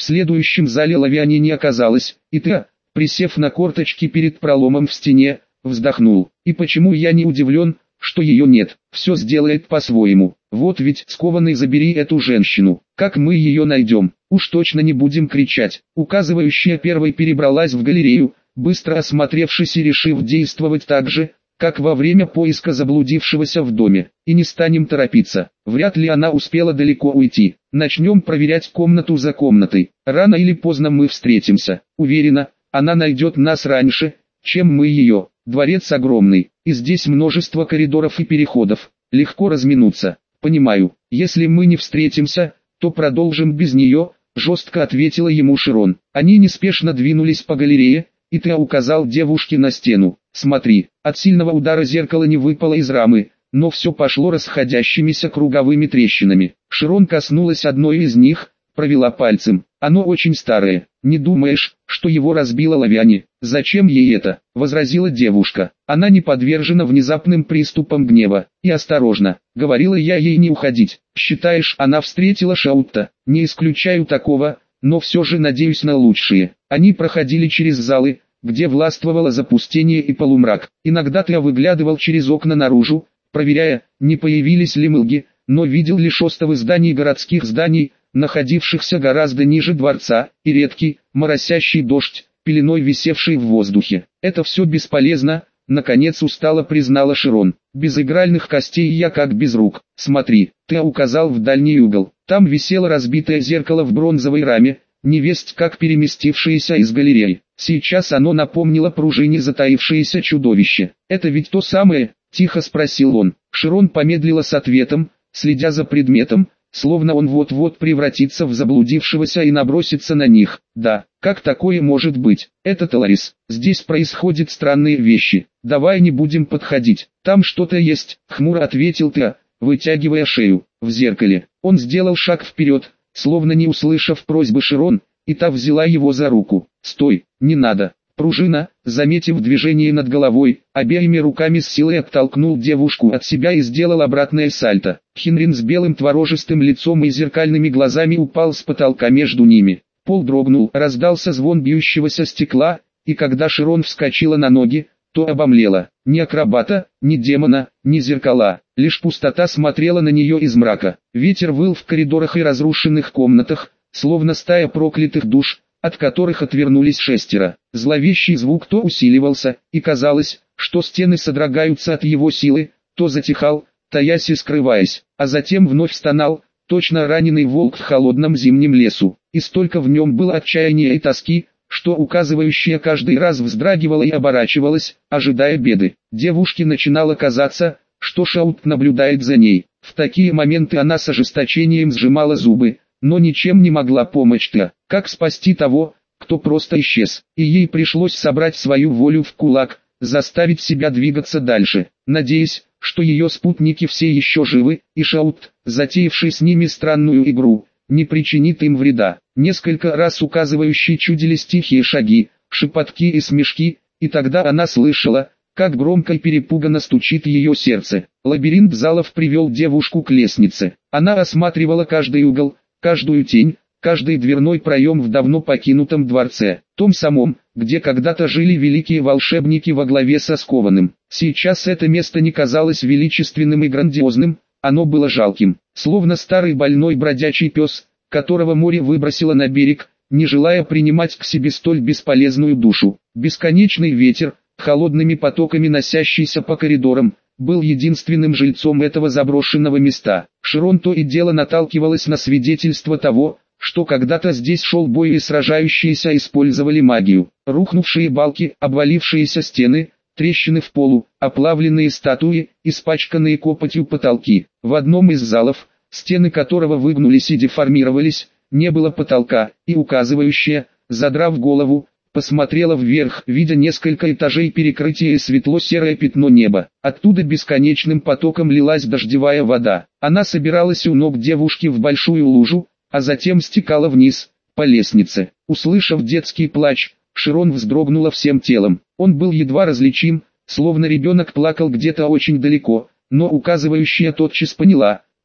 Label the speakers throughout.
Speaker 1: следующем зале Лавиани не оказалось, и Теа, присев на корточки перед проломом в стене, вздохнул. И почему я не удивлен, что ее нет? Все сделает по-своему. Вот ведь скованный, забери эту женщину. Как мы ее найдем? Уж точно не будем кричать. Указывающая первой перебралась в галерею, быстро осмотревшись и решив действовать так же, как во время поиска заблудившегося в доме. И не станем торопиться. Вряд ли она успела далеко уйти. Начнем проверять комнату за комнатой. Рано или поздно мы встретимся. Уверена, она найдет нас раньше, чем мы ее. Дворец огромный, и здесь множество коридоров и переходов. Легко разминуться. Понимаю, если мы не встретимся, то продолжим без нее, жестко ответила ему Широн. Они неспешно двинулись по галерее, и Теа указал девушке на стену. Смотри, от сильного удара зеркало не выпало из рамы, но все пошло расходящимися круговыми трещинами. Широн коснулась одной из них, провела пальцем. Оно очень старое. Не думаешь, что его разбила Лавиани? Зачем ей это? Возразила девушка. Она не подвержена внезапным приступам гнева. И осторожно, говорила я ей не уходить. Считаешь, она встретила Шаутта? Не исключаю такого, но все же надеюсь на лучшее. Они проходили через залы, где властвовало запустение и полумрак. Иногда Теа выглядывал через окна наружу, проверяя, не появились ли мылги, но видел лишь остовы зданий городских зданий, находившихся гораздо ниже дворца, и редкий, моросящий дождь, пеленой висевший в воздухе. Это все бесполезно, наконец устало признала Широн. Без игральных костей я как без рук. Смотри, Теа указал в дальний угол. Там висело разбитое зеркало в бронзовой раме, невесть как переместившееся из галереи. Сейчас оно напомнило пружине затаившееся чудовище. Это ведь то самое? Тихо спросил он. Широн помедлила с ответом, следя за предметом, словно он вот-вот превратится в заблудившегося и набросится на них. Да, как такое может быть? Это Теларис. Здесь происходят странные вещи. Давай не будем подходить. Там что-то есть, хмуро ответил Теа, вытягивая шею. В зеркале. Он сделал шаг вперед, словно не услышав просьбы Широн, и та взяла его за руку. Стой, не надо. Пружина, заметив движение над головой, обеими руками с силой оттолкнул девушку от себя и сделал обратное сальто. Хинрин с белым творожистым лицом и зеркальными глазами упал с потолка между ними. Пол дрогнул, раздался звон бьющегося стекла, и когда Широн вскочила на ноги, то обомлела. Ни акробата, ни демона, ни зеркала, лишь пустота смотрела на нее из мрака. Ветер выл в коридорах и разрушенных комнатах, словно стая проклятых душ, от которых отвернулись шестеро. Зловещий звук то усиливался, и казалось, что стены содрогаются от его силы, то затихал, таясь и скрываясь, а затем вновь стонал, точно раненый волк в холодном зимнем лесу. И столько в нем было отчаяния и тоски, что указывающая каждый раз вздрагивала и оборачивалась, ожидая беды. Девушке начинало казаться, что Шаут наблюдает за ней. В такие моменты она с ожесточением сжимала зубы, но ничем не могла помочь Теа. Как спасти того, кто просто исчез? И ей пришлось собрать свою волю в кулак, заставить себя двигаться дальше, надеясь, что ее спутники все еще живы, и Шаут, затеявший с ними странную игру, не причинит им вреда. Несколько раз указывающие чудились тихие шаги, шепотки и смешки, и тогда она слышала, как громко и перепуганно стучит ее сердце. Лабиринт залов привел девушку к лестнице. Она осматривала каждый угол, каждую тень, каждый дверной проем в давно покинутом дворце, том самом, где когда-то жили великие волшебники во главе со Скованным. Сейчас это место не казалось величественным и грандиозным, оно было жалким, словно старый больной бродячий пес, которого море выбросило на берег, не желая принимать к себе столь бесполезную душу. Бесконечный ветер, холодными потоками носящийся по коридорам, был единственным жильцом этого заброшенного места. Широн то и дело наталкивалась на свидетельство того, что когда-то здесь шел бой и сражающиеся использовали магию. Рухнувшие балки, обвалившиеся стены, трещины в полу, оплавленные статуи, испачканные копотью потолки. В одном из залов, стены которого выгнулись и деформировались, не было потолка, и указывающая, задрав голову, посмотрела вверх, видя несколько этажей перекрытия и светло-серое пятно неба. Оттуда бесконечным потоком лилась дождевая вода. Она собиралась у ног девушки в большую лужу, а затем стекала вниз, по лестнице. Услышав детский плач, Широн вздрогнула всем телом. Он был едва различим, словно ребенок плакал где-то очень далеко, но указывающая тотчас поняла,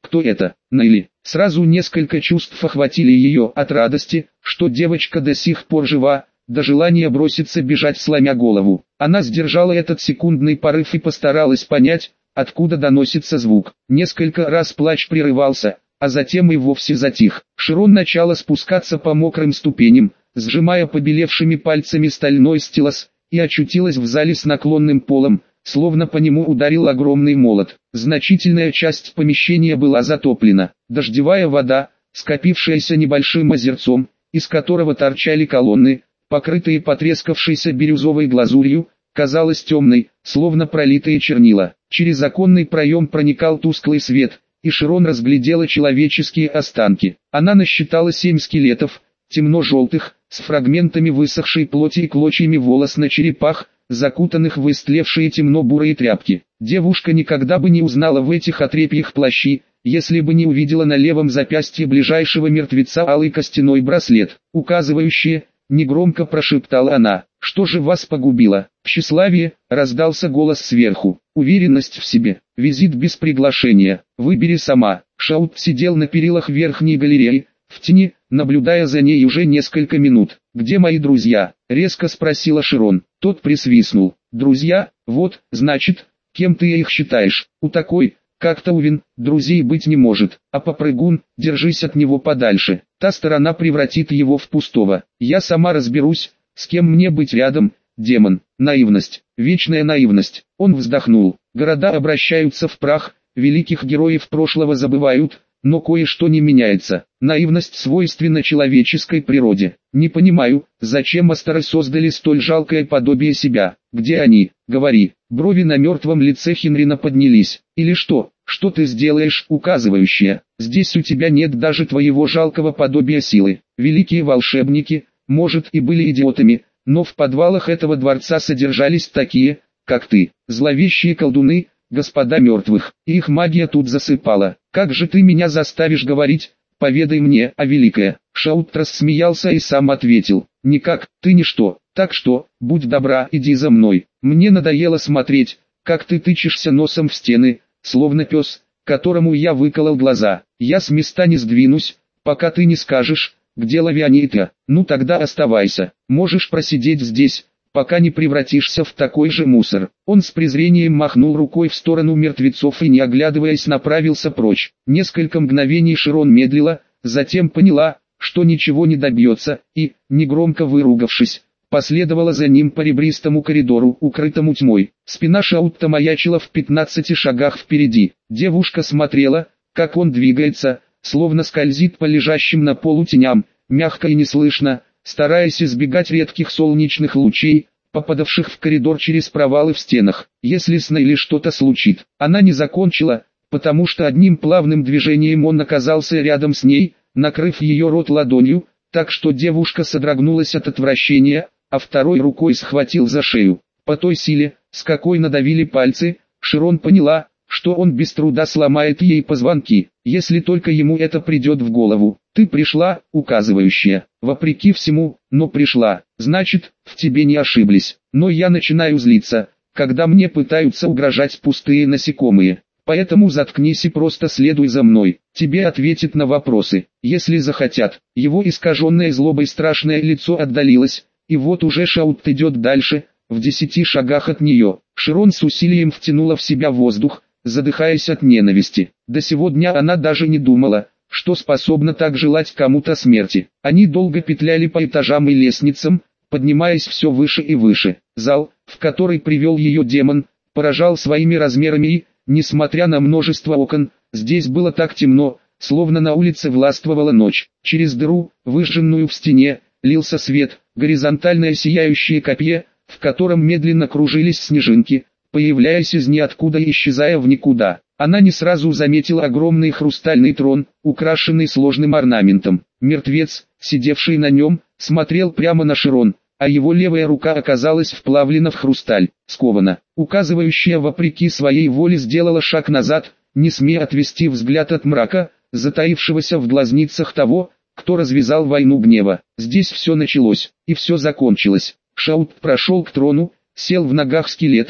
Speaker 1: кто это, Нелли. Сразу несколько чувств охватили ее, от радости, что девочка до сих пор жива, до желания броситься бежать сломя голову. Она сдержала этот секундный порыв и постаралась понять, откуда доносится звук. Несколько раз плач прерывался, а затем и вовсе затих. Широн начала спускаться по мокрым ступеням, сжимая побелевшими пальцами стальной стилос, и очутилась в зале с наклонным полом, словно по нему ударил огромный молот. Значительная часть помещения была затоплена. Дождевая вода, скопившаяся небольшим озерцом, из которого торчали колонны, покрытые потрескавшейся бирюзовой глазурью, казалась темной, словно пролитые чернила. Через оконный проем проникал тусклый свет, и Широн разглядела человеческие останки. Она насчитала 7 скелетов, темно-желтых, с фрагментами высохшей плоти и клочьями волос на черепах, закутанных в истлевшие темно-бурые тряпки. Девушка никогда бы не узнала в этих отрепьях плащи, если бы не увидела на левом запястье ближайшего мертвеца алый костяной браслет, указывающий, негромко прошептала она. «Что же вас погубило?» «Тщеславие», — раздался голос сверху. «Уверенность в себе. Визит без приглашения. Выбери сама». Шаут сидел на перилах верхней галереи, в тени, наблюдая за ней уже несколько минут. «Где мои друзья?» — резко спросила Широн. Тот присвистнул. «Друзья? Вот, значит, кем ты их считаешь? У такой, как Таувин, друзей быть не может, а попрыгун, держись от него подальше. Та сторона превратит его в пустого. Я сама разберусь, с кем мне быть рядом, демон». Наивность, вечная наивность. Он вздохнул. Города обращаются в прах, великих героев прошлого забывают, но кое-что не меняется. Наивность свойственна человеческой природе. Не понимаю, зачем Астары создали столь жалкое подобие себя. Где они? Говори. Брови на мертвом лице Хенрина поднялись. Или что? Что ты сделаешь, указывающее? Здесь у тебя нет даже твоего жалкого подобия силы. Великие волшебники, может, и были идиотами, но в подвалах этого дворца содержались такие, как ты, зловещие колдуны, господа мертвых, и их магия тут засыпала. Как же ты меня заставишь говорить? Поведай мне, а великая. Шаут рассмеялся и сам ответил. Никак, ты ничто. Так что, будь добра, иди за мной. Мне надоело смотреть, как ты тычешься носом в стены, словно пес, которому я выколол глаза. Я с места не сдвинусь, пока ты не скажешь, где Лавианита. Ну тогда оставайся. Можешь просидеть здесь, пока не превратишься в такой же мусор. Он с презрением махнул рукой в сторону мертвецов и не оглядываясь направился прочь. Несколько мгновений Широн медлила, затем поняла, что ничего не добьется, и, негромко выругавшись, последовала за ним по ребристому коридору, укрытому тьмой. Спина Шаутта маячила в 15 шагах впереди. Девушка смотрела, как он двигается, словно скользит по лежащим на полу теням, мягко и неслышно, стараясь избегать редких солнечных лучей, попадавших в коридор через провалы в стенах. Если с Нелли что-то случится, она не закончила, потому что одним плавным движением он оказался рядом с ней, накрыв ее рот ладонью, так что девушка содрогнулась от отвращения, а второй рукой схватил за шею. По той силе, с какой надавили пальцы, Широн поняла, что он без труда сломает ей позвонки, если только ему это придет в голову. «Ты пришла, указывающая, вопреки всему, но пришла, значит, в тебе не ошиблись. Но я начинаю злиться, когда мне пытаются угрожать пустые насекомые. Поэтому заткнись и просто следуй за мной. Тебе ответят на вопросы, если захотят». Его искаженное злобой страшное лицо отдалилось, и вот уже Шаут идет дальше, в 10 шагах от нее. Широн с усилием втянула в себя воздух, задыхаясь от ненависти. До сего дня она даже не думала, что способна так желать кому-то смерти. Они долго петляли по этажам и лестницам, поднимаясь все выше и выше. Зал, в который привел ее демон, поражал своими размерами и, несмотря на множество окон, здесь было так темно, словно на улице властвовала ночь. Через дыру, выжженную в стене, лился свет, горизонтальное сияющее копье, в котором медленно кружились снежинки, появляясь из ниоткуда и исчезая в никуда. Она не сразу заметила огромный хрустальный трон, украшенный сложным орнаментом. Мертвец, сидевший на нем, смотрел прямо на Широн, а его левая рука оказалась вплавлена в хрусталь, скована. Указывающая вопреки своей воле сделала шаг назад, не смея отвести взгляд от мрака, затаившегося в глазницах того, кто развязал войну гнева. Здесь все началось, и все закончилось. Шаут прошел к трону, сел в ногах скелета,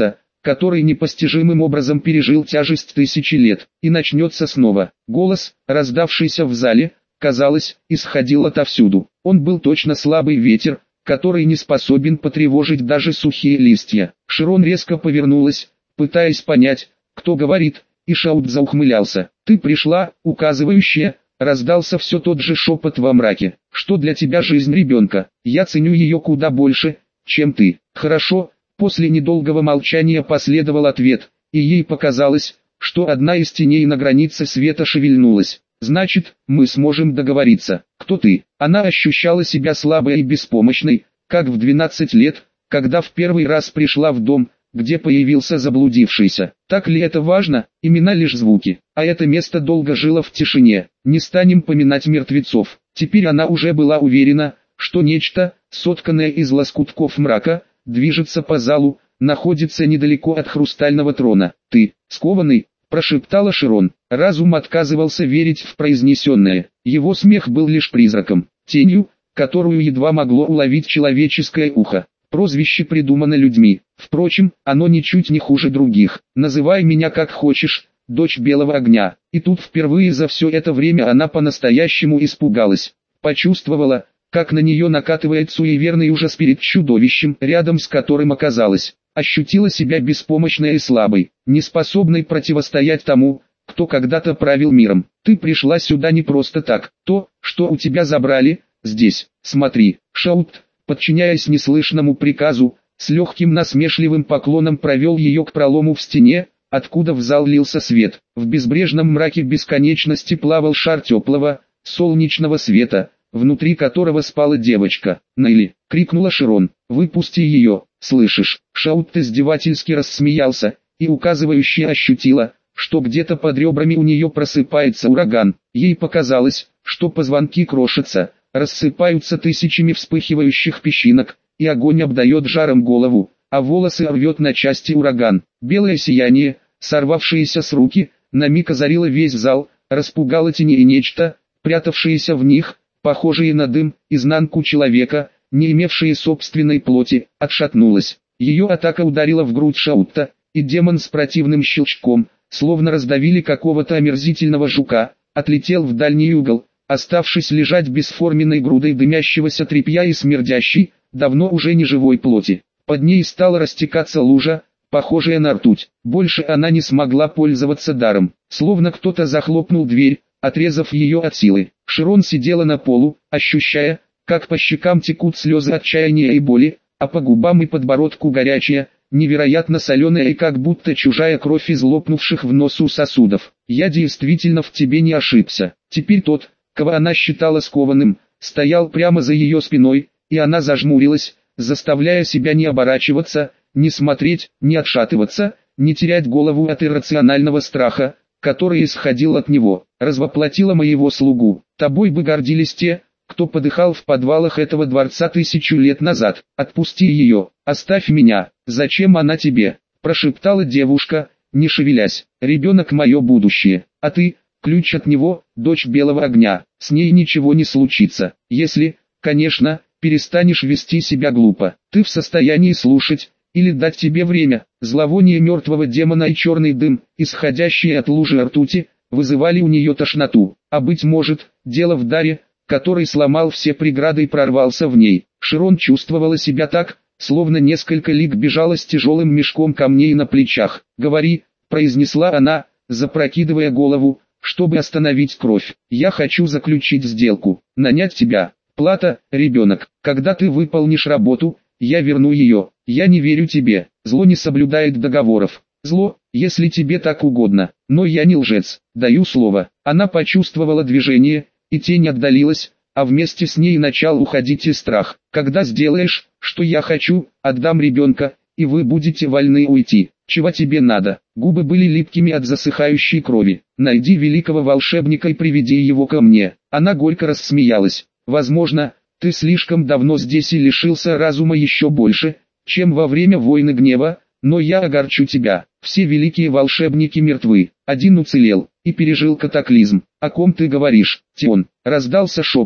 Speaker 1: который непостижимым образом пережил тяжесть тысячи лет, и начнется снова. Голос, раздавшийся в зале, казалось, исходил отовсюду. Он был точно слабый ветер, который не способен потревожить даже сухие листья. Широн резко повернулась, пытаясь понять, кто говорит, и Шаут заухмылялся. «Ты пришла, указывающая», раздался все тот же шепот во мраке. «Что для тебя жизнь ребенка? Я ценю ее куда больше, чем ты». «Хорошо». После недолгого молчания последовал ответ, и ей показалось, что одна из теней на границе света шевельнулась. «Значит, мы сможем договориться. Кто ты?» Она ощущала себя слабой и беспомощной, как в 12 лет, когда в первый раз пришла в дом, где появился заблудившийся. Так ли это важно? Имена лишь звуки. А это место долго жило в тишине. Не станем поминать мертвецов. Теперь она уже была уверена, что нечто, сотканное из лоскутков мрака, движется по залу, находится недалеко от хрустального трона. «Ты, скованный», — прошептала Широн. Разум отказывался верить в произнесенное. Его смех был лишь призраком, тенью, которую едва могло уловить человеческое ухо. Прозвище придумано людьми. Впрочем, оно ничуть не хуже других. «Называй меня как хочешь, дочь белого огня». И тут впервые за все это время она по-настоящему испугалась. Почувствовала, как на нее накатывает суеверный ужас перед чудовищем, рядом с которым оказалась. Ощутила себя беспомощной и слабой, неспособной противостоять тому, кто когда-то правил миром. «Ты пришла сюда не просто так. То, что у тебя забрали, здесь. Смотри». Шаут, подчиняясь неслышному приказу, с легким насмешливым поклоном провел ее к пролому в стене, откуда в зал лился свет. В безбрежном мраке бесконечности плавал шар теплого, солнечного света, внутри которого спала девочка. «Нелли!» — крикнула Широн. «Выпусти ее, слышишь?» Шаут издевательски рассмеялся, и указывающая ощутила, что где-то под ребрами у нее просыпается ураган. Ей показалось, что позвонки крошатся, рассыпаются тысячами вспыхивающих песчинок, и огонь обдает жаром голову, а волосы рвет на части ураган. Белое сияние, сорвавшееся с руки, на миг озарило весь зал, распугало тени и нечто, прятавшееся в них, похожие на дым, изнанку человека, не имевшие собственной плоти, отшатнулась. Ее атака ударила в грудь Шаутта, и демон с противным щелчком, словно раздавили какого-то омерзительного жука, отлетел в дальний угол, оставшись лежать бесформенной грудой дымящегося тряпья и смердящей, давно уже не живой плоти. Под ней стала растекаться лужа, похожая на ртуть. Больше она не смогла пользоваться даром, словно кто-то захлопнул дверь, отрезав ее от силы. Широн сидела на полу, ощущая, как по щекам текут слезы отчаяния и боли, а по губам и подбородку горячая, невероятно соленая и как будто чужая кровь из лопнувших в носу сосудов. «Я действительно в тебе не ошибся». Теперь тот, кого она считала скованным, стоял прямо за ее спиной, и она зажмурилась, заставляя себя не оборачиваться, не смотреть, не отшатываться, не терять голову от иррационального страха, который исходил от него. «Развоплотила моего слугу. Тобой бы гордились те, кто подыхал в подвалах этого дворца 1000 лет назад. Отпусти ее, оставь меня». «Зачем она тебе?» – прошептала девушка, не шевелясь. «Ребенок мое будущее, а ты – ключ от него, дочь белого огня. С ней ничего не случится, если, конечно, перестанешь вести себя глупо. Ты в состоянии слушать, или дать тебе время». Зловоние мертвого демона и черный дым, исходящие от лужи ртути, вызывали у нее тошноту. А быть может, дело в даре, который сломал все преграды и прорвался в ней. Широн чувствовала себя так, словно несколько лиг бежала с тяжелым мешком камней на плечах. «Говори», — произнесла она, запрокидывая голову, чтобы остановить кровь. «Я хочу заключить сделку, нанять тебя. Плата, ребенок. Когда ты выполнишь работу, я верну ее. Я не верю тебе. Зло не соблюдает договоров. Зло, если тебе так угодно. Но я не лжец. Даю слово». Она почувствовала движение, и тень отдалилась, а вместе с ней начал уходить и страх. «Когда сделаешь, что я хочу, отдам ребенка, и вы будете вольны уйти. Чего тебе надо?» Губы были липкими от засыхающей крови. «Найди великого волшебника и приведи его ко мне». Она горько рассмеялась. «Возможно, ты слишком давно здесь и лишился разума еще больше, чем во время войны гнева, но я огорчу тебя. Все великие волшебники мертвы. Один уцелел и пережил катаклизм. О ком ты говоришь, Тион?» Раздался шепот.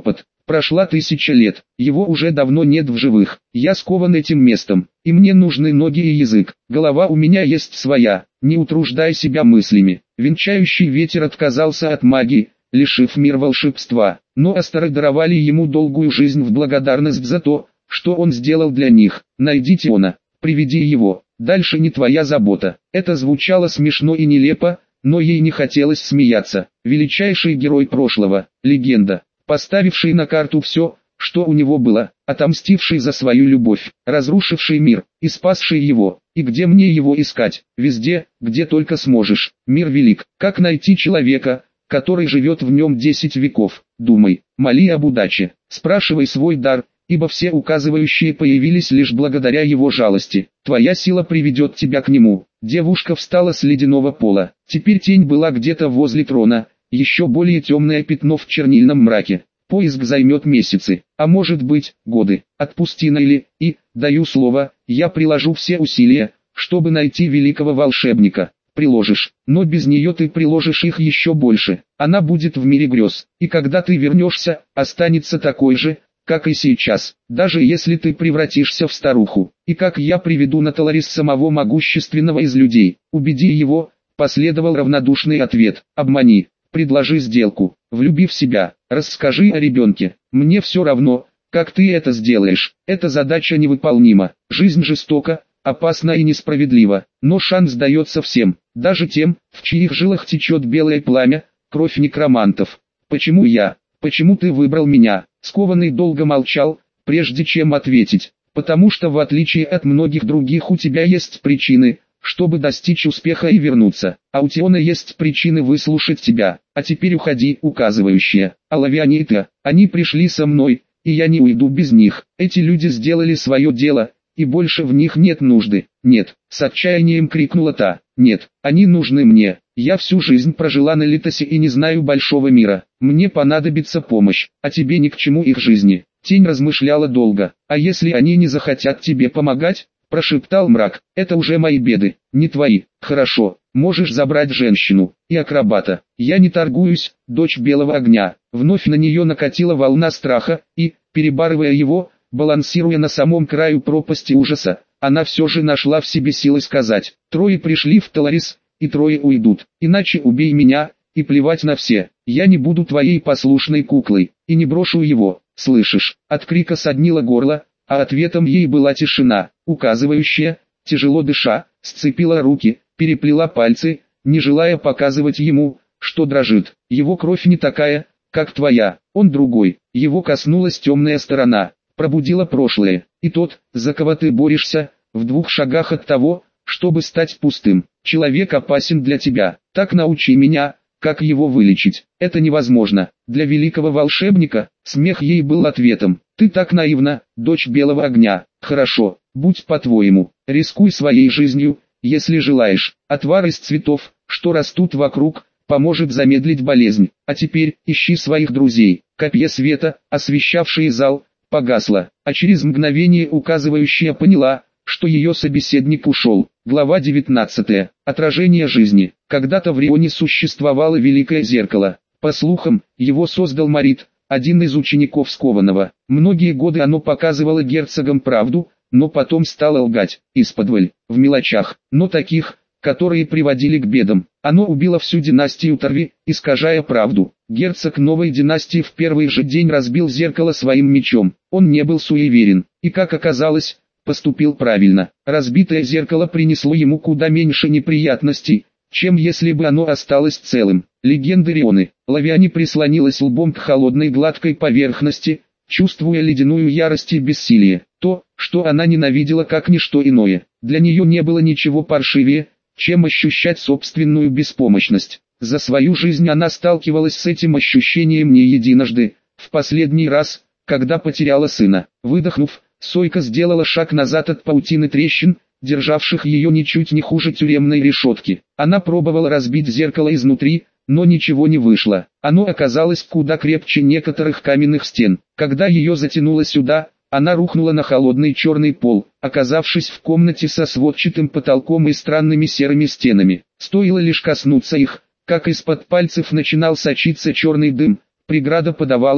Speaker 1: Прошла 1000 лет, его уже давно нет в живых. Я скован этим местом, и мне нужны ноги и язык. Голова у меня есть своя, не утруждай себя мыслями. Венчающий ветер отказался от магии, лишив мир волшебства, но Астеры даровали ему долгую жизнь в благодарность за то, что он сделал для них. Найдите Она, приведи его, дальше не твоя забота. Это звучало смешно и нелепо, но ей не хотелось смеяться. Величайший герой прошлого, легенда, поставивший на карту все, что у него было, отомстивший за свою любовь, разрушивший мир, и спасший его. И где мне его искать? Везде, где только сможешь. Мир велик. Как найти человека, который живет в нем 10 веков? Думай, моли об удаче, спрашивай свой дар, ибо все указывающие появились лишь благодаря его жалости. Твоя сила приведет тебя к нему. Девушка встала с ледяного пола. Теперь тень была где-то возле трона, еще более темное пятно в чернильном мраке. Поиск займет месяцы, а может быть, годы. Отпусти Нейли, и, даю слово, я приложу все усилия, чтобы найти великого волшебника. Приложишь, но без нее ты приложишь их еще больше. Она будет в мире грез, и когда ты вернешься, останется такой же, как и сейчас, даже если ты превратишься в старуху. И как я приведу на Таларис самого могущественного из людей? Убеди его, последовал равнодушный ответ. Обмани, предложи сделку, влюби в себя, расскажи о ребенке. Мне все равно, как ты это сделаешь, эта задача невыполнима. Жизнь жестока, опасна и несправедлива, но шанс дается всем, даже тем, в чьих жилах течет белое пламя, кровь некромантов. Почему я? Почему ты выбрал меня? Скованный долго молчал, прежде чем ответить. Потому что в отличие от многих других у тебя есть причины, чтобы достичь успеха и вернуться. А у Тиона есть причины выслушать тебя. А теперь уходи, указывающие. Алавиане и Та, они пришли со мной, и я не уйду без них. Эти люди сделали свое дело, и больше в них нет нужды. Нет, с отчаянием крикнула Та. Нет, они нужны мне. Я всю жизнь прожила на Литосе и не знаю большого мира. Мне понадобится помощь, а тебе ни к чему их жизни. Тень размышляла долго. А если они не захотят тебе помогать? Прошептал мрак. Это уже мои беды, не твои. Хорошо, можешь забрать женщину и акробата. Я не торгуюсь, дочь белого огня. Вновь на нее накатила волна страха, и, перебарывая его, балансируя на самом краю пропасти ужаса, она все же нашла в себе силы сказать: трое пришли в Таларис, и трое уйдут. Иначе убей меня, и плевать на все. Я не буду твоей послушной куклой, и не брошу его. Слышишь? От крика соднило горло, а ответом ей была тишина. Указывающая, тяжело дыша, сцепила руки, переплела пальцы, не желая показывать ему, что дрожит. Его кровь не такая, как твоя, он другой. Его коснулась темная сторона, пробудила прошлое. И тот, за кого ты борешься, в 2 шагах от того, чтобы стать пустым. Человек опасен для тебя. Так научи меня, как его вылечить. Это невозможно. Для великого волшебника, смех ей был ответом. Ты так наивна, дочь белого огня. Хорошо, будь по-твоему. Рискуй своей жизнью, если желаешь. Отвар из цветов, что растут вокруг, поможет замедлить болезнь. А теперь, ищи своих друзей. Копье света, освещавшее зал, погасло, а через мгновение указывающая поняла, что ее собеседник ушел. Глава 19. Отражение жизни. Когда-то в Рионе существовало великое зеркало. По слухам, его создал Марит, один из учеников Скованного. Многие годы оно показывало герцогам правду, но потом стало лгать, исподволь, в мелочах, но таких, которые приводили к бедам. Оно убило всю династию Тарви, искажая правду. Герцог новой династии в первый же день разбил зеркало своим мечом. Он не был суеверен, и, как оказалось, поступил правильно. Разбитое зеркало принесло ему куда меньше неприятностей, чем если бы оно осталось целым. Легенды Рионы. Лавиане прислонилась лбом к холодной гладкой поверхности, чувствуя ледяную ярость и бессилие. То, что она ненавидела как ничто иное. Для нее не было ничего паршивее, чем ощущать собственную беспомощность. За свою жизнь она сталкивалась с этим ощущением не единожды. В последний раз, когда потеряла сына. Выдохнув, Сойка сделала шаг назад от паутины трещин, державших ее ничуть не хуже тюремной решетки. Она пробовала разбить зеркало изнутри, но ничего не вышло. Оно оказалось куда крепче некоторых каменных стен. Когда ее затянуло сюда, она рухнула на холодный черный пол, оказавшись в комнате со сводчатым потолком и странными серыми стенами. Стоило лишь коснуться их, как из-под пальцев начинал сочиться черный дым. Преграда подавалась,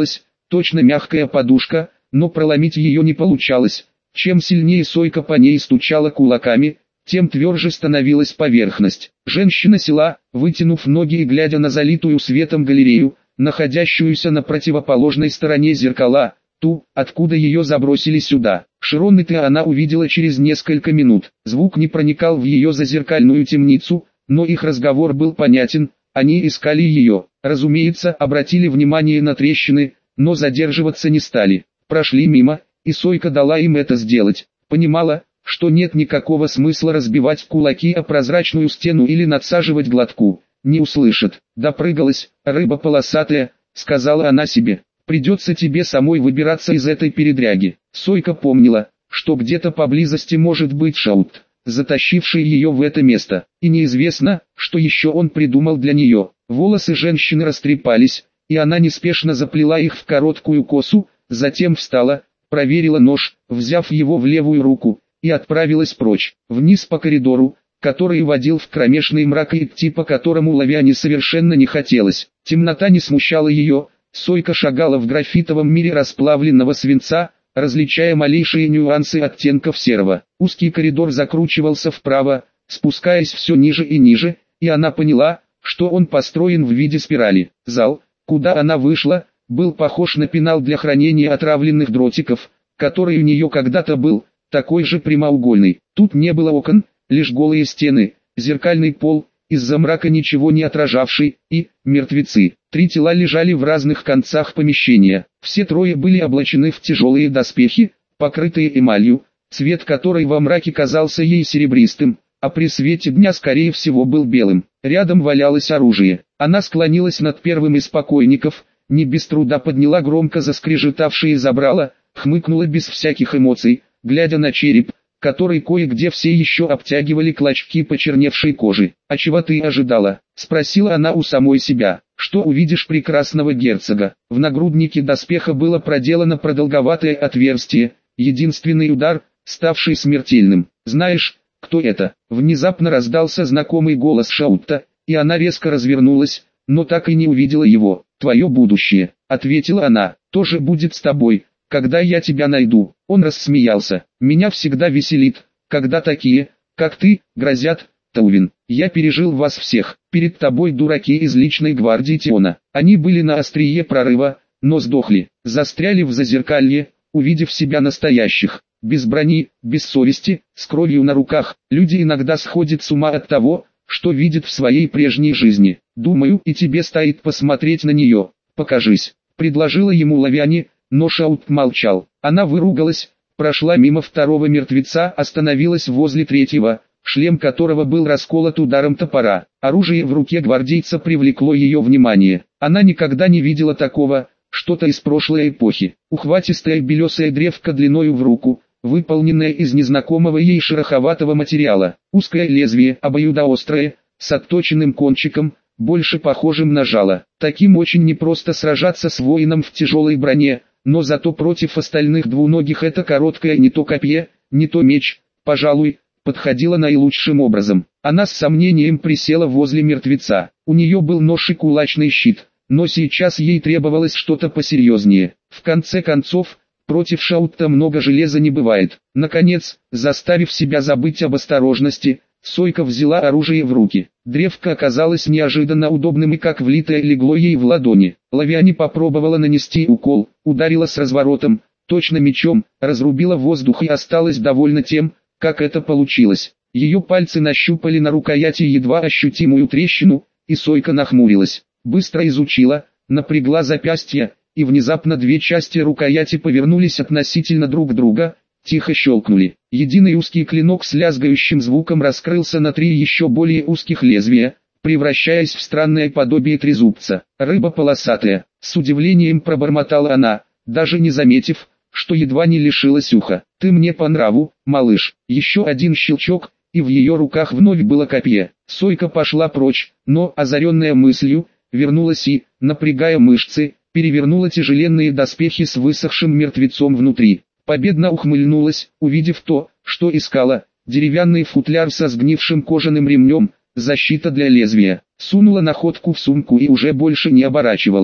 Speaker 1: точно мягкая подушка, но проломить ее не получалось. Чем сильнее Сойка по ней стучала кулаками, тем тверже становилась поверхность. Женщина села, вытянув ноги и глядя на залитую светом галерею, находящуюся на противоположной стороне зеркала, ту, откуда ее забросили сюда. Широн и Ты она увидела через несколько минут. Звук не проникал в ее зазеркальную темницу, но их разговор был понятен, они искали ее. Разумеется, обратили внимание на трещины, но задерживаться не стали. Прошли мимо, и Сойка дала им это сделать. Понимала, что нет никакого смысла разбивать кулаки о прозрачную стену или надсаживать глотку. Не услышат. Допрыгалась, рыба полосатая, сказала она себе. Придется тебе самой выбираться из этой передряги. Сойка помнила, что где-то поблизости может быть Шаут, затащивший ее в это место. И неизвестно, что еще он придумал для нее. Волосы женщины растрепались, и она неспешно заплела их в короткую косу, затем встала, проверила нож, взяв его в левую руку, и отправилась прочь, вниз по коридору, который водил в кромешный мрак и идти по которому Лавиане совершенно не хотелось. Темнота не смущала ее, Сойка шагала в графитовом мире расплавленного свинца, различая малейшие нюансы оттенков серого. Узкий коридор закручивался вправо, спускаясь все ниже и ниже, и она поняла, что он построен в виде спирали. Зал, куда она вышла, был похож на пенал для хранения отравленных дротиков, который у нее когда-то был, такой же прямоугольный. Тут не было окон, лишь голые стены, зеркальный пол, из-за мрака ничего не отражавший, и мертвецы. 3 тела лежали в разных концах помещения. Все трое были облачены в тяжелые доспехи, покрытые эмалью, цвет которой во мраке казался ей серебристым, а при свете дня скорее всего был белым. Рядом валялось оружие. Она склонилась над первым из покойников, не без труда подняла громко заскрежетавшие забрала, хмыкнула без всяких эмоций, глядя на череп, который кое-где все еще обтягивали клочки почерневшей кожи. «А чего ты ожидала?» — спросила она у самой себя. «Что увидишь прекрасного герцога?» В нагруднике доспеха было проделано продолговатое отверстие, единственный удар, ставший смертельным. «Знаешь, кто это?» Внезапно раздался знакомый голос Шаутта, и она резко развернулась, но так и не увидела его. «Твое будущее», — ответила она, — «тоже будет с тобой, когда я тебя найду». Он рассмеялся. «Меня всегда веселит, когда такие, как ты, грозят, Таувин. Я пережил вас всех. Перед тобой дураки из личной гвардии Тиона. Они были на острие прорыва, но сдохли, застряли в зазеркалье, увидев себя настоящих. Без брони, без совести, с кровью на руках. Люди иногда сходят с ума от того, что видят в своей прежней жизни. Думаю, и тебе стоит посмотреть на нее. Покажись», — предложила ему Лавиане, но Шаут молчал. Она выругалась, прошла мимо второго мертвеца, остановилась возле третьего, шлем которого был расколот ударом топора. Оружие в руке гвардейца привлекло ее внимание. Она никогда не видела такого, что-то из прошлой эпохи. Ухватистая белесая древко длиною в руку, выполненная из незнакомого ей шероховатого материала. Узкое лезвие, обоюдоострое, с отточенным кончиком, больше похожим на жало. Таким очень непросто сражаться с воином в тяжелой броне, но зато против остальных двуногих это короткое не то копье, не то меч, пожалуй, подходило наилучшим образом. Она с сомнением присела возле мертвеца. У нее был нож и кулачный щит, но сейчас ей требовалось что-то посерьезнее. В конце концов, против Шаутта много железа не бывает. Наконец, заставив себя забыть об осторожности, Сойка взяла оружие в руки. Древко оказалось неожиданно удобным и как влитое легло ей в ладони. Лавиане попробовала нанести укол, ударила с разворотом, точно мечом, разрубила воздух и осталась довольна тем, как это получилось. Ее пальцы нащупали на рукояти едва ощутимую трещину, и Сойка нахмурилась. Быстро изучила, напрягла запястье, и внезапно две части рукояти повернулись относительно друг друга, тихо щелкнули. Единый узкий клинок с лязгающим звуком раскрылся на 3 еще более узких лезвия, превращаясь в странное подобие трезубца. «Рыба полосатая», — с удивлением пробормотала она, даже не заметив, что едва не лишилась уха. «Ты мне по нраву, малыш». Еще один щелчок, и в ее руках вновь было копье. Сойка пошла прочь, но, озаренная мыслью, вернулась и, напрягая мышцы, перевернула тяжеленные доспехи с высохшим мертвецом внутри. Победно ухмыльнулась, увидев то, что искала, деревянный футляр со сгнившим кожаным ремнем, защита для лезвия. Сунула находку в сумку и уже больше не оборачивалась.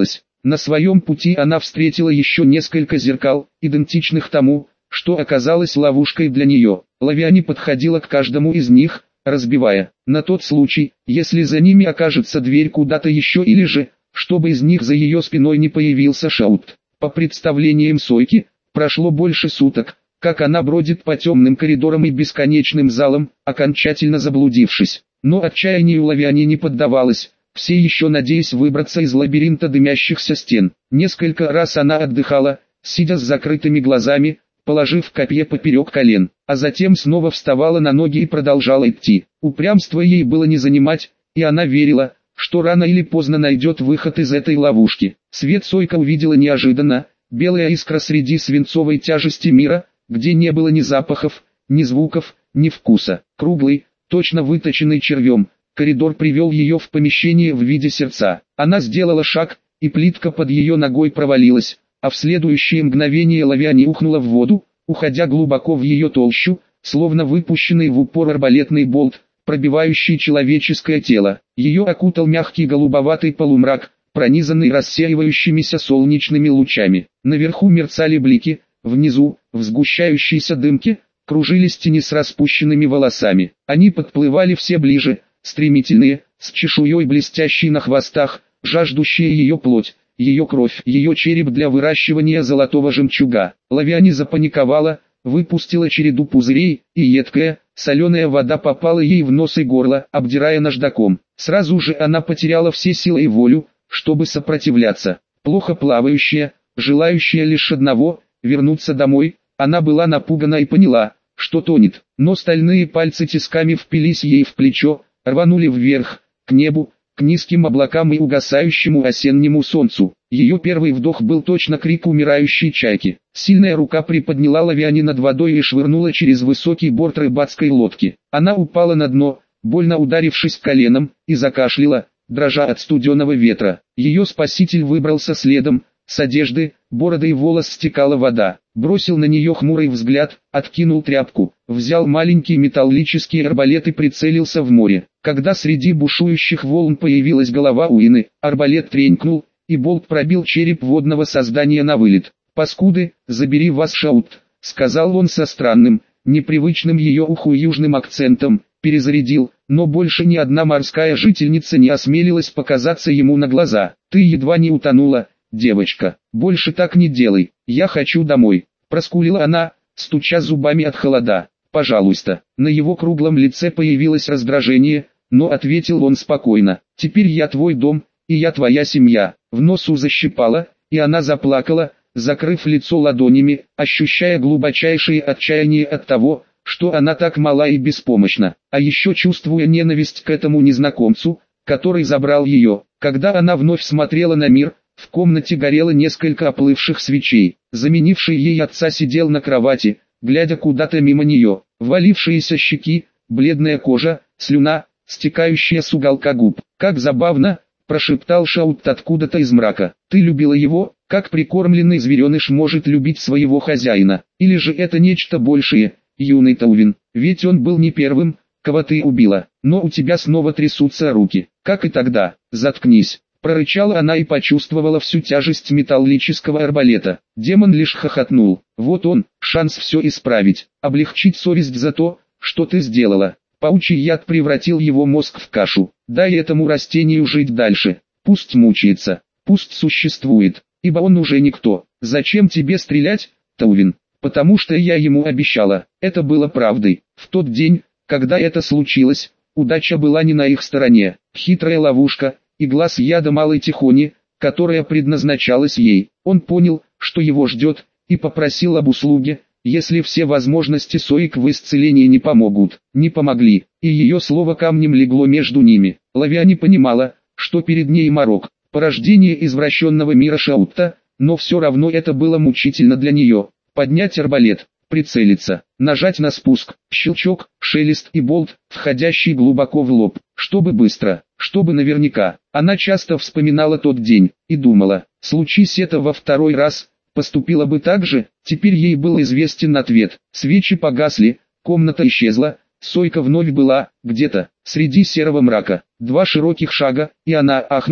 Speaker 1: На своем пути она встретила еще несколько зеркал, идентичных тому, что оказалось ловушкой для нее. Лавиане подходила к каждому из них, разбивая, на тот случай, если за ними окажется дверь куда-то еще или же, чтобы из них за ее спиной не появился Шаут. По представлениям Сойки, прошло больше суток, как она бродит по темным коридорам и бесконечным залам, окончательно заблудившись. Но отчаянию Лавиане не поддавалась, все еще надеясь выбраться из лабиринта дымящихся стен. Несколько раз она отдыхала, сидя с закрытыми глазами, положив копье поперек колен, а затем снова вставала на ноги и продолжала идти. Упрямство ей было не занимать, и она верила, что рано или поздно найдет выход из этой ловушки. Свет Сойка увидела неожиданно, белая искра среди свинцовой тяжести мира, где не было ни запахов, ни звуков, ни вкуса. Круглый, точно выточенный червем, коридор привел ее в помещение в виде сердца. Она сделала шаг, и плитка под ее ногой провалилась, а в следующее мгновение Лавиане ухнула в воду, уходя глубоко в ее толщу, словно выпущенный в упор арбалетный болт, пробивающий человеческое тело. Ее окутал мягкий голубоватый полумрак, пронизанный рассеивающимися солнечными лучами. Наверху мерцали блики, внизу, в сгущающейся дымке, кружились тени с распущенными волосами. Они подплывали все ближе, стремительные, с чешуей блестящей на хвостах, жаждущие ее плоть, ее кровь, ее череп для выращивания золотого жемчуга. Лавиане запаниковала, выпустила череду пузырей, и едкая, соленая вода попала ей в нос и горло, обдирая наждаком. Сразу же она потеряла все силы и волю, чтобы сопротивляться. Плохо плавающая, желающая лишь одного – вернуться домой, она была напугана и поняла, что тонет. Но стальные пальцы тисками впились ей в плечо, рванули вверх, к небу, к низким облакам и угасающему осеннему солнцу. Ее первый вдох был точно крик умирающей чайки. Сильная рука приподняла Лавиане над водой и швырнула через высокий борт рыбацкой лодки. Она упала на дно, больно ударившись коленом, и закашляла, дрожа от студеного ветра. Ее спаситель выбрался следом, с одежды, бороды и волос стекала вода. Бросил на нее хмурый взгляд, откинул тряпку, взял маленький металлический арбалет и прицелился в море. Когда среди бушующих волн появилась голова Уины, арбалет тренькнул, и болт пробил череп водного создания на вылет. «Паскуды, забери вас, Шаут», — сказал он со странным, непривычным ее уху южным акцентом, перезарядил, но больше ни одна морская жительница не осмелилась показаться ему на глаза. «Ты едва не утонула, девочка, больше так не делай, я хочу домой», — проскулила она, стуча зубами от холода. «Пожалуйста». На его круглом лице появилось раздражение, но ответил он спокойно: «Теперь я твой дом, и я твоя семья». В носу защипала, и она заплакала, закрыв лицо ладонями, ощущая глубочайшее отчаяние от того, что она так мала и беспомощна, а еще чувствуя ненависть к этому незнакомцу, который забрал ее. Когда она вновь смотрела на мир, в комнате горело несколько оплывших свечей. Заменивший ей отца сидел на кровати, глядя куда-то мимо нее. Ввалившиеся щеки, бледная кожа, слюна, стекающая с уголка губ. «Как забавно!» – прошептал Шаут откуда-то из мрака. «Ты любила его, как прикормленный звереныш может любить своего хозяина. Или же это нечто большее, юный Таувин? Ведь он был не первым, кого ты убила. Но у тебя снова трясутся руки. Как и тогда. Заткнись!» Прорычала она и почувствовала всю тяжесть металлического арбалета. Демон лишь хохотнул. «Вот он, шанс все исправить, облегчить совесть за то, что ты сделала. Паучий яд превратил его мозг в кашу. Дай этому растению жить дальше. Пусть мучается, пусть существует, ибо он уже никто. Зачем тебе стрелять, Таувин? Потому что я ему обещала». Это было правдой. В тот день, когда это случилось, удача была не на их стороне. Хитрая ловушка, игла с яда малой Тихони, которая предназначалась ей. Он понял, что его ждет, и попросил об услуге, если все возможности Соик в исцелении не помогут. Не помогли, и ее слово камнем легло между ними. Лавиане понимала, что перед ней Марок, порождение извращенного мира Шаутта, но все равно это было мучительно для нее. Поднять арбалет, прицелиться, нажать на спуск, щелчок, шелест и болт, входящий глубоко в лоб, чтобы быстро, чтобы наверняка. Она часто вспоминала тот день, и думала, случись это во второй раз, поступила бы так же. Теперь ей был известен ответ. Свечи погасли, комната исчезла, Сойка вновь была, где-то, среди серого мрака. 2 широких шага, и она, ахнув,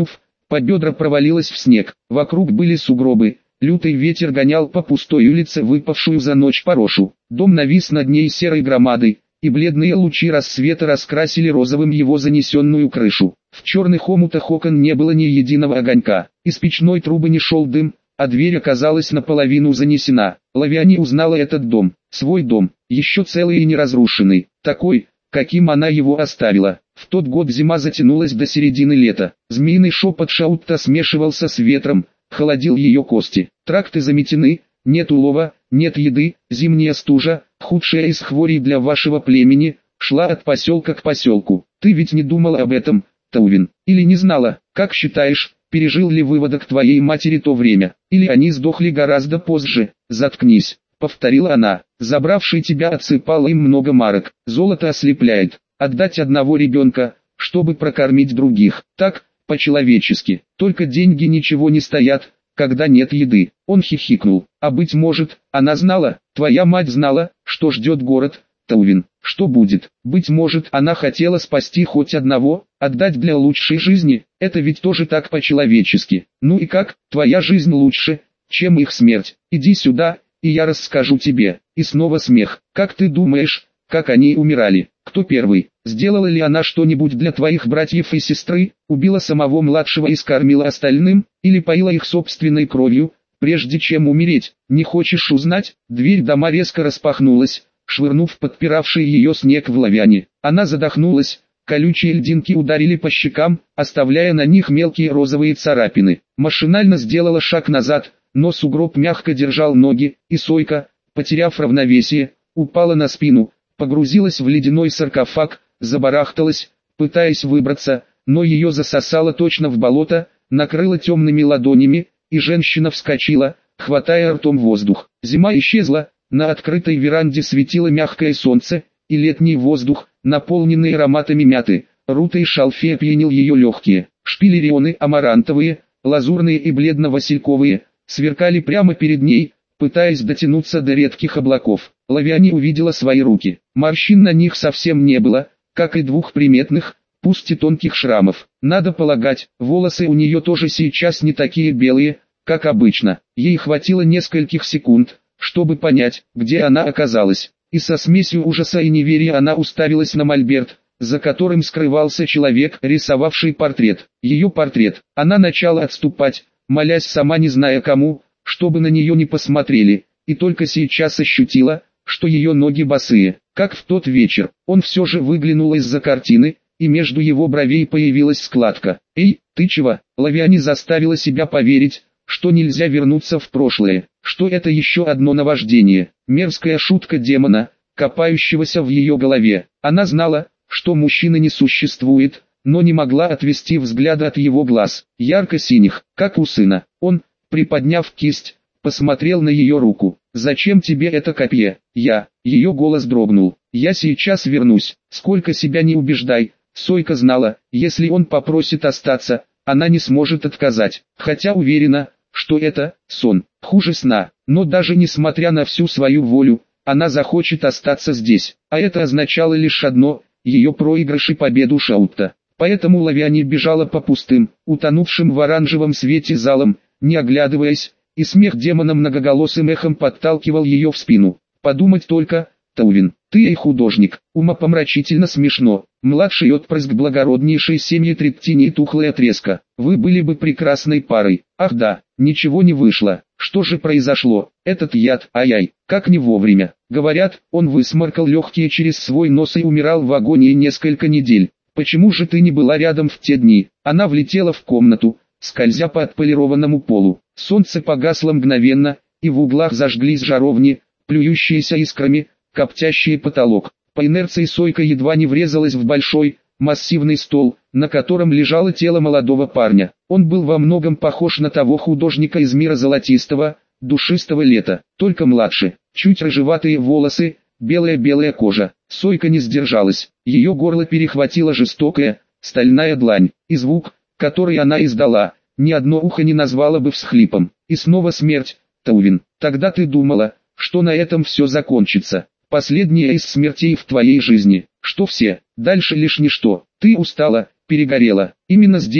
Speaker 1: по бедра провалилась в снег. Вокруг были сугробы, лютый ветер гонял по пустой улице выпавшую за ночь порошу. Дом навис над ней серой громадой, и бледные лучи рассвета раскрасили розовым его занесенную крышу. В черных омутах окон не было ни единого огонька, из печной трубы не шел дым, а дверь оказалась наполовину занесена. Лавиане узнала этот дом, свой дом, еще целый и неразрушенный, такой, каким она его оставила. В тот год зима затянулась до середины лета. Змеиный шепот Шаутта смешивался с ветром, холодил ее кости. Тракты заметены, нет улова, нет еды, зимняя стужа, худшая из хворей для вашего племени, шла от поселка к поселку. Ты ведь не думала об этом, Таувин, или не знала? Как считаешь, пережил ли выводок твоей матери то время, или они сдохли гораздо позже? Заткнись, повторила она. Забравший тебя отсыпал им много марок. Золото ослепляет. Отдать одного ребенка, чтобы прокормить других. Так, по-человечески. Только деньги ничего не стоят, когда нет еды. Он хихикнул. А быть может, она знала, твоя мать знала, что ждет город, Таувин. Что будет? Быть может, она хотела спасти хоть одного, отдать для лучшей жизни. Это ведь тоже так по-человечески. Ну и как, твоя жизнь лучше, чем их смерть? Иди сюда, и я расскажу тебе. И снова смех. Как ты думаешь, как они умирали? Кто первый? Сделала ли она что-нибудь для твоих братьев и сестры? Убила самого младшего и скормила остальным? Или поила их собственной кровью, прежде чем умереть? Не хочешь узнать? Дверь дома резко распахнулась, швырнув подпиравший ее снег в Лавиане. Она задохнулась, колючие льдинки ударили по щекам, оставляя на них мелкие розовые царапины. Машинально сделала шаг назад, но сугроб мягко держал ноги, и Сойка, потеряв равновесие, упала на спину, погрузилась в ледяной саркофаг, забарахталась, пытаясь выбраться, но ее засосало точно в болото, накрыло темными ладонями, и женщина вскочила, хватая ртом воздух. Зима исчезла, на открытой веранде светило мягкое солнце, и летний воздух, наполненный ароматами мяты, руты и шалфея пьянил ее легкие. Шпилерионы амарантовые, лазурные и бледно-васильковые, сверкали прямо перед ней, пытаясь дотянуться до редких облаков. Лавиане увидела свои руки. Морщин на них совсем не было, как и двух приметных, пусть и тонких шрамов. Надо полагать, волосы у нее тоже сейчас не такие белые, как обычно. Ей хватило нескольких секунд, чтобы понять, где она оказалась. И со смесью ужаса и неверия она уставилась на мольберт, за которым скрывался человек, рисовавший портрет. Ее портрет. Она начала отступать, молясь сама не зная кому, чтобы на нее не посмотрели, и только сейчас ощутила, что ее ноги босые. Как в тот вечер, он все же выглянул из-за картины, и между его бровей появилась складка. «Эй, ты чего?» Лавиане заставила себя поверить, что нельзя вернуться в прошлое, что это еще одно наваждение, мерзкая шутка демона, копающегося в ее голове. Она знала, что мужчины не существует, но не могла отвести взгляда от его глаз, ярко-синих, как у сына. Он, приподняв кисть, посмотрел на ее руку. «Зачем тебе это копье?» Ее голос дрогнул. «Я сейчас вернусь, сколько себя не убеждай». Сойка знала, если он попросит остаться, она не сможет отказать, хотя уверена, что это сон, хуже сна. Но даже несмотря на всю свою волю, она захочет остаться здесь, а это означало лишь одно – ее проигрыш и победу Шаутта. Поэтому Лавиане бежала по пустым, утонувшим в оранжевом свете залам, не оглядываясь, и смех демона многоголосым эхом подталкивал ее в спину. Подумать только, Таувин, ты и художник, умопомрачительно смешно. Младший отпрыск благороднейшей семьи Треттини и тухлая треска. Вы были бы прекрасной парой. Ах да, ничего не вышло. Что же произошло? Этот яд, ай-яй, как не вовремя. Говорят, он высморкал легкие через свой нос и умирал в агонии несколько недель. Почему же ты не была рядом в те дни? Она влетела в комнату, скользя по отполированному полу. Солнце погасло мгновенно, и в углах зажглись жаровни, плюющиеся искрами, коптящий потолок. По инерции Сойка едва не врезалась в большой, массивный стол, на котором лежало тело молодого парня. Он был во многом похож на того художника из мира золотистого, душистого лета, только младше. Чуть рыжеватые волосы, белая кожа. Сойка не сдержалась. Ее горло перехватила жестокая, стальная длань. И звук, который она издала, ни одно ухо не назвало бы всхлипом. И снова смерть, Таувин. Тогда ты думала, что на этом все закончится. Последняя из смертей в твоей жизни. Что все, дальше лишь ничто. Ты устала, перегорела. Именно здесь,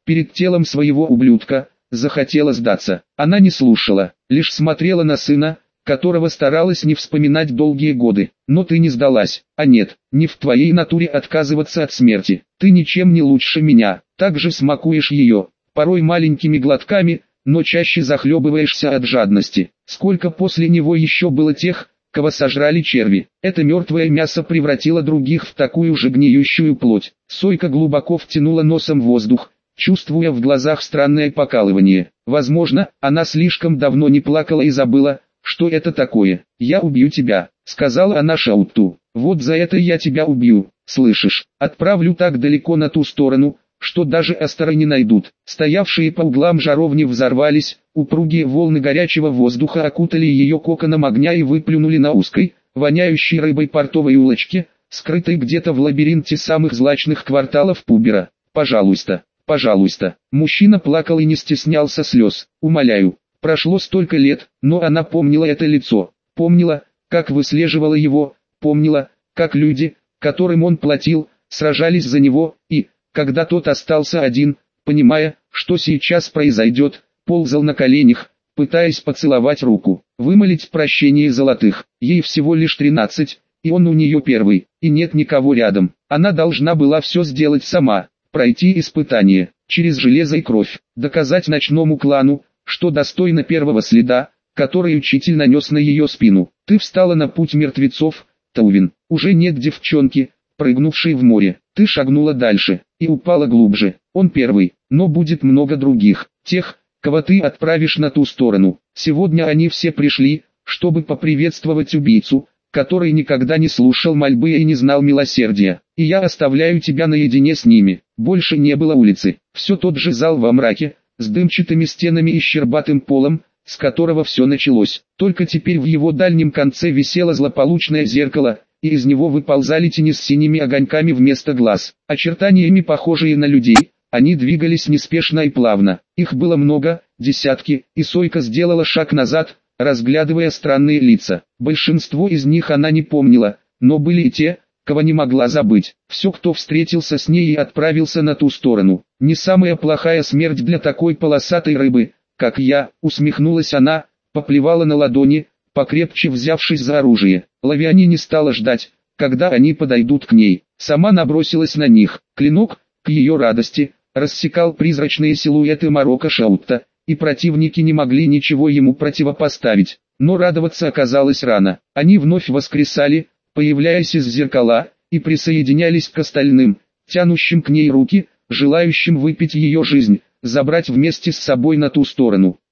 Speaker 1: перед телом своего ублюдка, захотела сдаться. Она не слушала, лишь смотрела на сына, которого старалась не вспоминать долгие годы. Но ты не сдалась, а нет, не в твоей натуре отказываться от смерти. Ты ничем не лучше меня, также смакуешь ее, порой маленькими глотками, но чаще захлебываешься от жадности. Сколько после него еще было тех, кого сожрали черви. Это мертвое мясо превратило других в такую же гниющую плоть. Сойка глубоко втянула носом воздух, чувствуя в глазах странное покалывание. Возможно, она слишком давно не плакала и забыла, что это такое. «Я убью тебя», — сказала она Шаутту. «Вот за это я тебя убью, слышишь? Отправлю так далеко на ту сторону, что даже Астеры не найдут». Стоявшие по углам жаровни взорвались, упругие волны горячего воздуха окутали ее коконом огня и выплюнули на узкой, воняющей рыбой портовой улочке, скрытой где-то в лабиринте самых злачных кварталов Пубера. «Пожалуйста, пожалуйста». Мужчина плакал и не стеснялся слез. «Умоляю». Прошло столько лет, но она помнила это лицо, помнила, как выслеживала его, помнила, как люди, которым он платил, сражались за него, и, когда тот остался один, понимая, что сейчас произойдет, ползал на коленях, пытаясь поцеловать руку, вымолить прощение золотых. Ей всего лишь 13, и он у нее первый, и нет никого рядом. Она должна была все сделать сама, пройти испытание, через железо и кровь, доказать ночному клану, что достойно первого следа, который учитель нанес на ее спину. Ты встала на путь мертвецов, Таувин. Уже нет девчонки, прыгнувшей в море. Ты шагнула дальше, и упала глубже. Он первый, но будет много других, тех, кого ты отправишь на ту сторону. Сегодня они все пришли, чтобы поприветствовать убийцу, который никогда не слушал мольбы и не знал милосердия. И я оставляю тебя наедине с ними. Больше не было улицы. Все тот же зал во мраке, с дымчатыми стенами и щербатым полом, с которого все началось. Только теперь в его дальнем конце висело злополучное зеркало, и из него выползали тени с синими огоньками вместо глаз. Очертаниями похожие на людей, они двигались неспешно и плавно. Их было много, десятки, и Сойка сделала шаг назад, разглядывая странные лица. Большинство из них она не помнила, но были и те, кого не могла забыть. Все, кто встретился с ней и отправился на ту сторону. Не самая плохая смерть для такой полосатой рыбы, как я, усмехнулась она, поплевала на ладони, покрепче взявшись за оружие. Лавиане не стала ждать, когда они подойдут к ней. Сама набросилась на них. Клинок, к ее радости, рассекал призрачные силуэты Марокко Шаутта, и противники не могли ничего ему противопоставить. Но радоваться оказалось рано. Они вновь воскресали, появляясь из зеркала, и присоединялись к остальным, тянущим к ней руки, желающим выпить ее жизнь, забрать вместе с собой на ту сторону.